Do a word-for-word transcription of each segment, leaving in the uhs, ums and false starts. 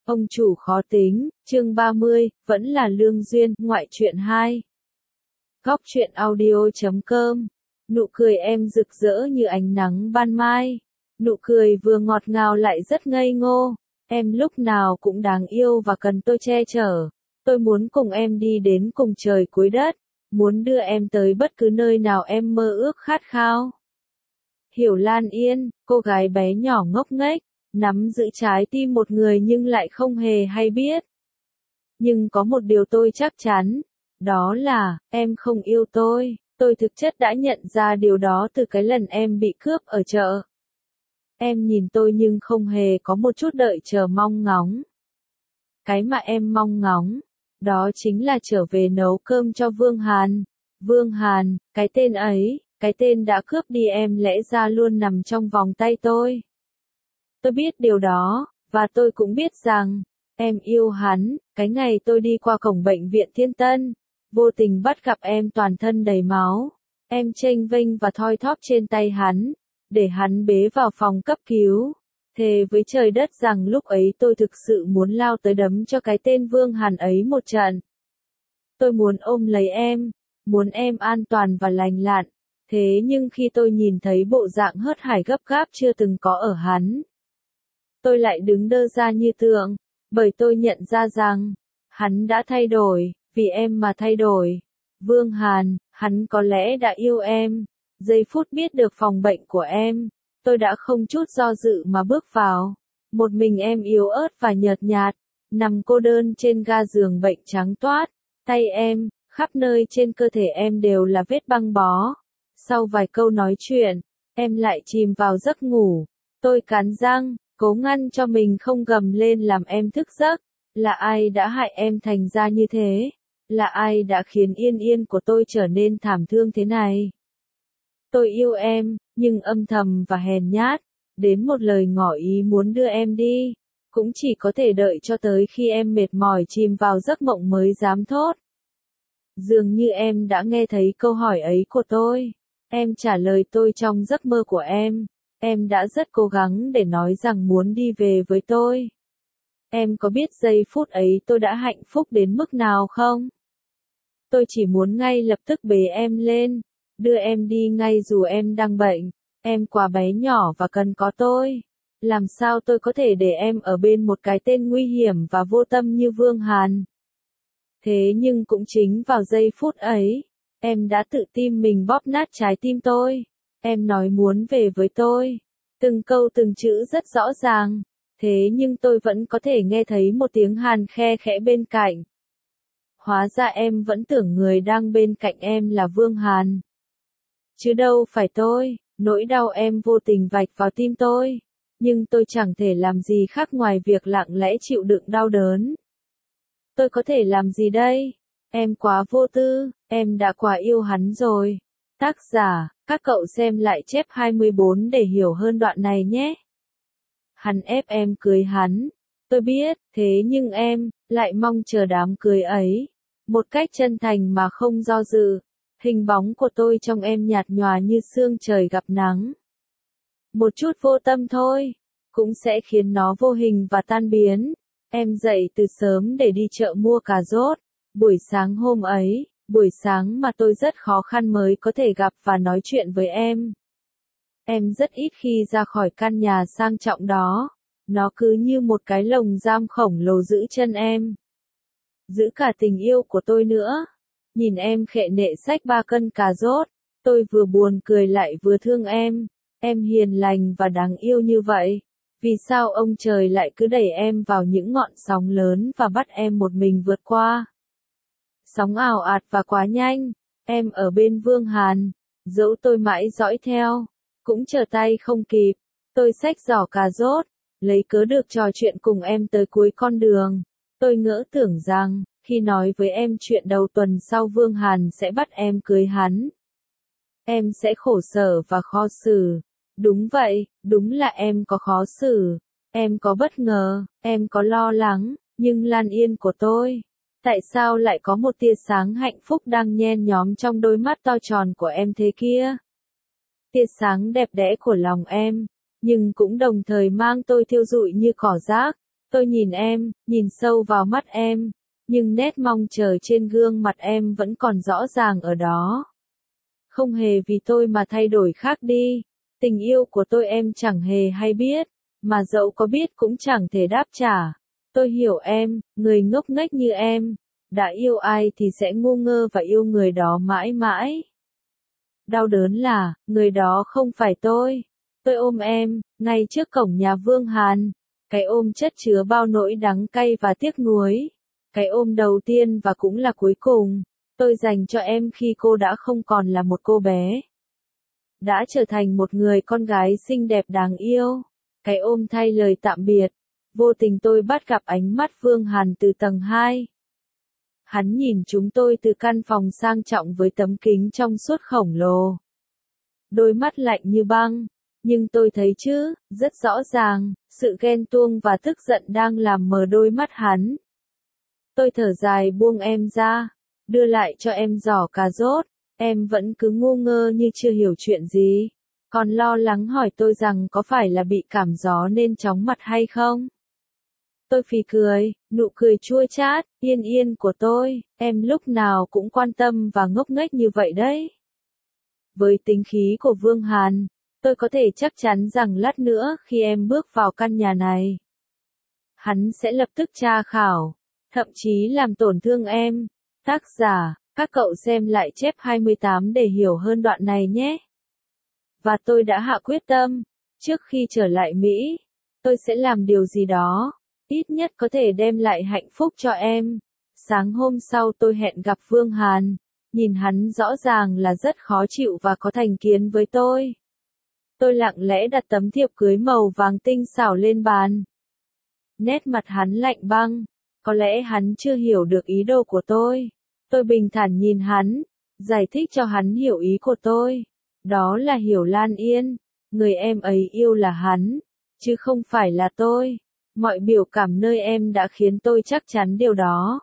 Ông chủ khó tính, chương ba mươi, vẫn là lương duyên, ngoại truyện hai. Góc truyện audio chấm com. Nụ cười em rực rỡ như ánh nắng ban mai. Nụ cười vừa ngọt ngào lại rất ngây ngô. Em lúc nào cũng đáng yêu và cần tôi che chở. Tôi muốn cùng em đi đến cùng trời cuối đất. Muốn đưa em tới bất cứ nơi nào em mơ ước khát khao. Hiểu Lan Yên, cô gái bé nhỏ ngốc nghếch, nắm giữ trái tim một người nhưng lại không hề hay biết. Nhưng có một điều tôi chắc chắn, đó là, em không yêu tôi. Tôi thực chất đã nhận ra điều đó từ cái lần em bị cướp ở chợ. Em nhìn tôi nhưng không hề có một chút đợi chờ mong ngóng. Cái mà em mong ngóng, đó chính là trở về nấu cơm cho Vương Hàn. Vương Hàn, cái tên ấy, cái tên đã cướp đi em lẽ ra luôn nằm trong vòng tay tôi. Tôi biết điều đó, và tôi cũng biết rằng, em yêu hắn. Cái ngày tôi đi qua cổng bệnh viện Thiên Tân, vô tình bắt gặp em toàn thân đầy máu. Em chênh vênh và thoi thóp trên tay hắn, để hắn bế vào phòng cấp cứu. Thề với trời đất rằng lúc ấy tôi thực sự muốn lao tới đấm cho cái tên Vương Hàn ấy một trận. Tôi muốn ôm lấy em, muốn em an toàn và lành lặn. Thế nhưng khi tôi nhìn thấy bộ dạng hớt hải gấp gáp chưa từng có ở hắn, tôi lại đứng đơ ra như tượng, bởi tôi nhận ra rằng, hắn đã thay đổi, vì em mà thay đổi. Vương Hàn, hắn có lẽ đã yêu em. Giây phút biết được phòng bệnh của em, tôi đã không chút do dự mà bước vào. Một mình em yếu ớt và nhợt nhạt, nằm cô đơn trên ga giường bệnh trắng toát. Tay em, khắp nơi trên cơ thể em đều là vết băng bó. Sau vài câu nói chuyện, em lại chìm vào giấc ngủ. Tôi cắn răng, cố ngăn cho mình không gầm lên làm em thức giấc. Là ai đã hại em thành ra như thế? Là ai đã khiến Yên Yên của tôi trở nên thảm thương thế này? Tôi yêu em, nhưng âm thầm và hèn nhát, đến một lời ngỏ ý muốn đưa em đi, cũng chỉ có thể đợi cho tới khi em mệt mỏi chìm vào giấc mộng mới dám thốt. Dường như em đã nghe thấy câu hỏi ấy của tôi. Em trả lời tôi trong giấc mơ của em. Em đã rất cố gắng để nói rằng muốn đi về với tôi. Em có biết giây phút ấy tôi đã hạnh phúc đến mức nào không? Tôi chỉ muốn ngay lập tức bế em lên, đưa em đi ngay dù em đang bệnh. Em quá bé nhỏ và cần có tôi. Làm sao tôi có thể để em ở bên một cái tên nguy hiểm và vô tâm như Vương Hàn? Thế nhưng cũng chính vào giây phút ấy, em đã tự tim mình bóp nát trái tim tôi. Em nói muốn về với tôi. Từng câu từng chữ rất rõ ràng. Thế nhưng tôi vẫn có thể nghe thấy một tiếng hàn khe khẽ bên cạnh. Hóa ra em vẫn tưởng người đang bên cạnh em là Vương Hàn. Chứ đâu phải tôi. Nỗi đau em vô tình vạch vào tim tôi. Nhưng tôi chẳng thể làm gì khác ngoài việc lặng lẽ chịu đựng đau đớn. Tôi có thể làm gì đây? Em quá vô tư, em đã quá yêu hắn rồi. Tác giả, các cậu xem lại chép hai mươi bốn để hiểu hơn đoạn này nhé. Hắn ép em cưới hắn. Tôi biết, thế nhưng em, lại mong chờ đám cưới ấy. Một cách chân thành mà không do dự. Hình bóng của tôi trong em nhạt nhòa như sương trời gặp nắng. Một chút vô tâm thôi, cũng sẽ khiến nó vô hình và tan biến. Em dậy từ sớm để đi chợ mua cà rốt. Buổi sáng hôm ấy, buổi sáng mà tôi rất khó khăn mới có thể gặp và nói chuyện với em. Em rất ít khi ra khỏi căn nhà sang trọng đó. Nó cứ như một cái lồng giam khổng lồ giữ chân em. Giữ cả tình yêu của tôi nữa. Nhìn em khệ nệ xách ba cân cà rốt. Tôi vừa buồn cười lại vừa thương em. Em hiền lành và đáng yêu như vậy. Vì sao ông trời lại cứ đẩy em vào những ngọn sóng lớn và bắt em một mình vượt qua? Sóng ào ạt và quá nhanh. Em ở bên Vương Hàn. Dẫu tôi mãi dõi theo. Cũng trở tay không kịp. Tôi xách giỏ cà rốt. Lấy cớ được trò chuyện cùng em tới cuối con đường. Tôi ngỡ tưởng rằng, khi nói với em chuyện đầu tuần sau Vương Hàn sẽ bắt em cưới hắn. Em sẽ khổ sở và khó xử. Đúng vậy, đúng là em có khó xử. Em có bất ngờ, em có lo lắng, nhưng Lan Yên của tôi. Tại sao lại có một tia sáng hạnh phúc đang nhen nhóm trong đôi mắt to tròn của em thế kia? Tia sáng đẹp đẽ của lòng em, nhưng cũng đồng thời mang tôi thiêu rụi như cỏ rác. Tôi nhìn em, nhìn sâu vào mắt em, nhưng nét mong chờ trên gương mặt em vẫn còn rõ ràng ở đó. Không hề vì tôi mà thay đổi khác đi, tình yêu của tôi em chẳng hề hay biết, mà dẫu có biết cũng chẳng thể đáp trả. Tôi hiểu em, người ngốc nghếch như em, đã yêu ai thì sẽ ngu ngơ và yêu người đó mãi mãi. Đau đớn là, người đó không phải tôi. Tôi ôm em, ngay trước cổng nhà Vương Hàn. Cái ôm chất chứa bao nỗi đắng cay và tiếc nuối. Cái ôm đầu tiên và cũng là cuối cùng. Tôi dành cho em khi cô đã không còn là một cô bé. Đã trở thành một người con gái xinh đẹp đáng yêu. Cái ôm thay lời tạm biệt. Vô tình tôi bắt gặp ánh mắt Vương Hàn từ tầng hai. Hắn nhìn chúng tôi từ căn phòng sang trọng với tấm kính trong suốt khổng lồ. Đôi mắt lạnh như băng, nhưng tôi thấy chứ, rất rõ ràng, sự ghen tuông và tức giận đang làm mờ đôi mắt hắn. Tôi thở dài buông em ra, đưa lại cho em giỏ cà rốt, em vẫn cứ ngu ngơ như chưa hiểu chuyện gì, còn lo lắng hỏi tôi rằng có phải là bị cảm gió nên chóng mặt hay không. Tôi phì cười, nụ cười chua chát, yên yên của tôi, em lúc nào cũng quan tâm và ngốc nghếch như vậy đấy. Với tính khí của Vương Hàn, tôi có thể chắc chắn rằng lát nữa khi em bước vào căn nhà này, hắn sẽ lập tức tra khảo, thậm chí làm tổn thương em. Tác giả, các cậu xem lại chép hai mươi tám để hiểu hơn đoạn này nhé. Và tôi đã hạ quyết tâm, trước khi trở lại Mỹ, tôi sẽ làm điều gì đó, ít nhất có thể đem lại hạnh phúc cho em. Sáng hôm sau tôi hẹn gặp Vương Hàn, nhìn hắn rõ ràng là rất khó chịu và có thành kiến với tôi. Tôi lặng lẽ đặt tấm thiệp cưới màu vàng tinh xảo lên bàn. Nét mặt hắn lạnh băng, có lẽ hắn chưa hiểu được ý đồ của tôi. Tôi bình thản nhìn hắn, giải thích cho hắn hiểu ý của tôi. Đó là Hiểu Lan Yên, người em ấy yêu là hắn, chứ không phải là tôi. Mọi biểu cảm nơi em đã khiến tôi chắc chắn điều đó.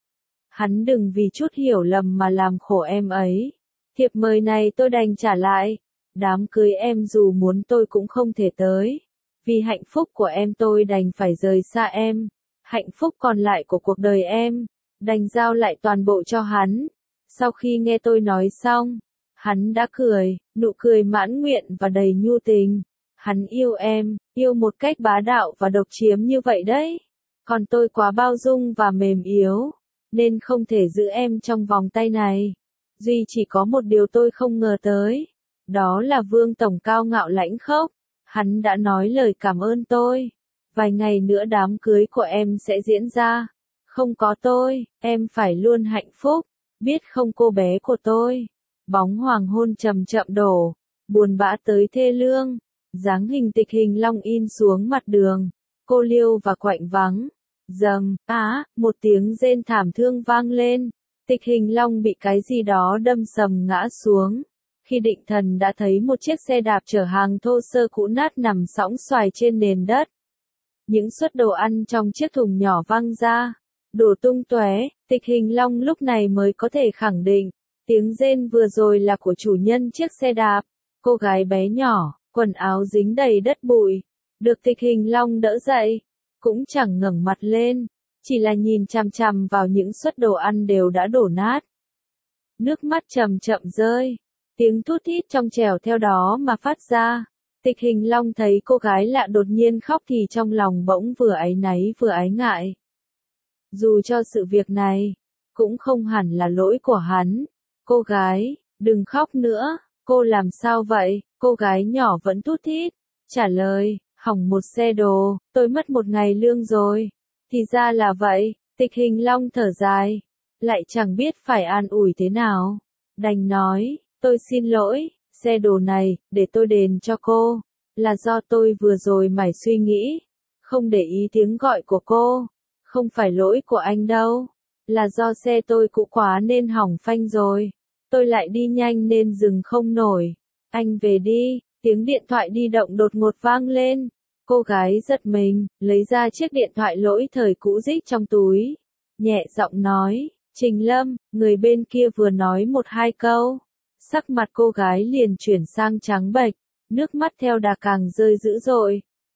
Hắn đừng vì chút hiểu lầm mà làm khổ em ấy. Thiệp mời này tôi đành trả lại. Đám cưới em dù muốn tôi cũng không thể tới. Vì hạnh phúc của em tôi đành phải rời xa em. Hạnh phúc còn lại của cuộc đời em, đành giao lại toàn bộ cho hắn. Sau khi nghe tôi nói xong, hắn đã cười, nụ cười mãn nguyện và đầy nhu tình. Hắn yêu em, yêu một cách bá đạo và độc chiếm như vậy đấy. Còn tôi quá bao dung và mềm yếu, nên không thể giữ em trong vòng tay này. Duy chỉ có một điều tôi không ngờ tới. Đó là Vương Tổng cao ngạo lãnh khốc. Hắn đã nói lời cảm ơn tôi. Vài ngày nữa đám cưới của em sẽ diễn ra. Không có tôi, em phải luôn hạnh phúc. Biết không cô bé của tôi. Bóng hoàng hôn chậm chậm đổ. Buồn bã tới thê lương. Dáng hình Tịch Hình Long in xuống mặt đường. Cô liêu và quạnh vắng. Dầm, á, một tiếng rên thảm thương vang lên. Tịch Hình Long bị cái gì đó đâm sầm ngã xuống. Khi định thần đã thấy một chiếc xe đạp chở hàng thô sơ cũ nát nằm sõng xoài trên nền đất. Những suất đồ ăn trong chiếc thùng nhỏ văng ra, đổ tung tóe. Tịch Hình Long lúc này mới có thể khẳng định, tiếng rên vừa rồi là của chủ nhân chiếc xe đạp. Cô gái bé nhỏ, quần áo dính đầy đất bụi, được Tịch Hình Long đỡ dậy, cũng chẳng ngẩng mặt lên, chỉ là nhìn chằm chằm vào những suất đồ ăn đều đã đổ nát. Nước mắt chậm chậm rơi, tiếng thút thít trong trẻo theo đó mà phát ra. Tịch Hình Long thấy cô gái lạ đột nhiên khóc thì trong lòng bỗng vừa áy náy vừa ái ngại. Dù cho sự việc này cũng không hẳn là lỗi của hắn. Cô gái, đừng khóc nữa, cô làm sao vậy? Cô gái nhỏ vẫn thút thít, trả lời, hỏng một xe đồ, tôi mất một ngày lương rồi. Thì ra là vậy, Tịch Hình Long thở dài, lại chẳng biết phải an ủi thế nào. Đành nói, tôi xin lỗi, xe đồ này, để tôi đền cho cô. Là do tôi vừa rồi mải suy nghĩ, không để ý tiếng gọi của cô. Không phải lỗi của anh đâu, là do xe tôi cũ quá nên hỏng phanh rồi. Tôi lại đi nhanh nên dừng không nổi. Anh về đi, tiếng điện thoại di động đột ngột vang lên. Cô gái giật mình, lấy ra chiếc điện thoại lỗi thời cũ rích trong túi. Nhẹ giọng nói, Trình Lâm, người bên kia vừa nói một hai câu. Sắc mặt cô gái liền chuyển sang trắng bệch, nước mắt theo đà càng rơi dữ dội.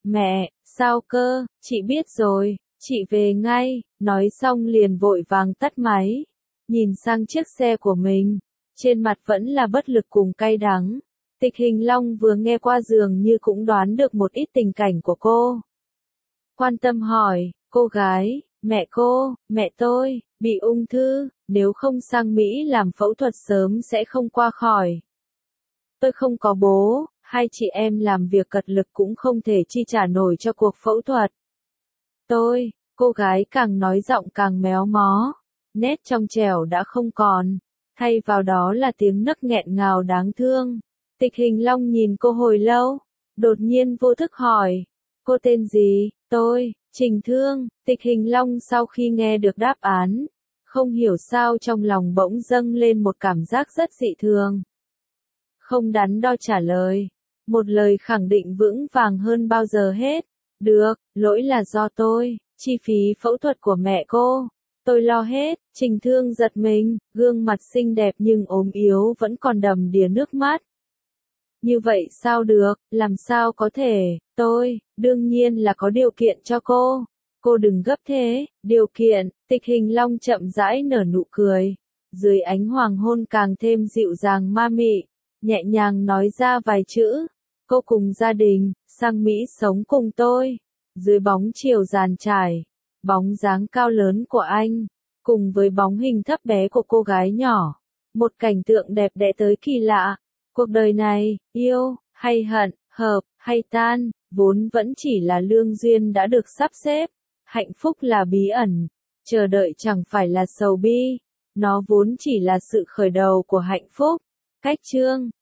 Mẹ, sao cơ, chị biết rồi, chị về ngay, nói xong liền vội vàng tắt máy. Nhìn sang chiếc xe của mình, trên mặt vẫn là bất lực cùng cay đắng. Tịch Hình Long vừa nghe qua dường như cũng đoán được một ít tình cảnh của cô. Quan tâm hỏi, cô gái, mẹ cô, mẹ tôi, bị ung thư, nếu không sang Mỹ làm phẫu thuật sớm sẽ không qua khỏi. Tôi không có bố, hai chị em làm việc cật lực cũng không thể chi trả nổi cho cuộc phẫu thuật. Tôi, cô gái càng nói giọng càng méo mó, nét trong trẻo đã không còn, thay vào đó là tiếng nấc nghẹn ngào đáng thương. Tịch Hình Long nhìn cô hồi lâu, đột nhiên vô thức hỏi, cô tên gì? Tôi, Trình Thương. Tịch Hình Long sau khi nghe được đáp án, không hiểu sao trong lòng bỗng dâng lên một cảm giác rất dị thường. Không đắn đo trả lời, một lời khẳng định vững vàng hơn bao giờ hết. Được, lỗi là do tôi, chi phí phẫu thuật của mẹ cô, tôi lo hết. Trình Thương giật mình, gương mặt xinh đẹp nhưng ốm yếu vẫn còn đầm đìa nước mắt. Như vậy sao được, làm sao có thể, tôi, đương nhiên là có điều kiện cho cô. Cô đừng gấp thế, điều kiện. Tịch Hình Long chậm rãi nở nụ cười, dưới ánh hoàng hôn càng thêm dịu dàng ma mị, nhẹ nhàng nói ra vài chữ. Cô cùng gia đình, sang Mỹ sống cùng tôi. Dưới bóng chiều giàn trải, bóng dáng cao lớn của anh, cùng với bóng hình thấp bé của cô gái nhỏ. Một cảnh tượng đẹp đẽ tới kỳ lạ. Cuộc đời này, yêu, hay hận, hợp, hay tan, vốn vẫn chỉ là lương duyên đã được sắp xếp. Hạnh phúc là bí ẩn, chờ đợi chẳng phải là sầu bi. Nó vốn chỉ là sự khởi đầu của hạnh phúc. Cách chương